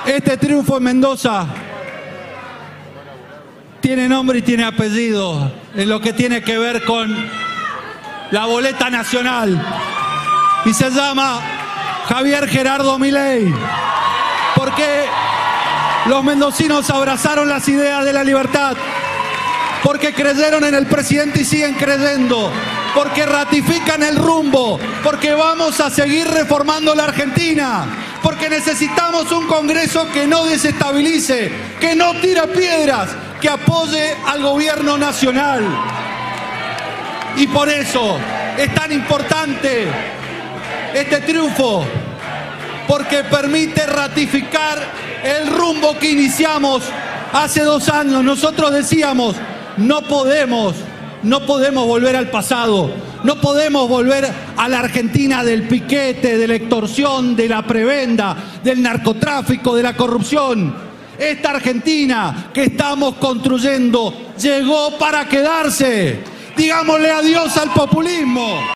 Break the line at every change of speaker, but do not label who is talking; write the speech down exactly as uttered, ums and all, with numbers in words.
Este triunfo en Mendoza tiene nombre y tiene apellido en lo que tiene que ver con la boleta nacional. Y se llama Javier Gerardo Milei. Porque los mendocinos abrazaron las ideas de la libertad. Porque creyeron en el presidente y siguen creyendo. Porque ratifican el rumbo. Porque vamos a seguir reformando la Argentina. Porque necesitamos un Congreso que no desestabilice, que no tira piedras, que apoye al gobierno nacional. Y por eso es tan importante este triunfo, porque permite ratificar el rumbo que iniciamos hace dos años. Nosotros decíamos, no podemos, no podemos volver al pasado, no podemos volver a la Argentina del piquete, de la extorsión, de la prebenda, del narcotráfico, de la corrupción. Esta Argentina que estamos construyendo llegó para quedarse. Digámosle adiós al populismo.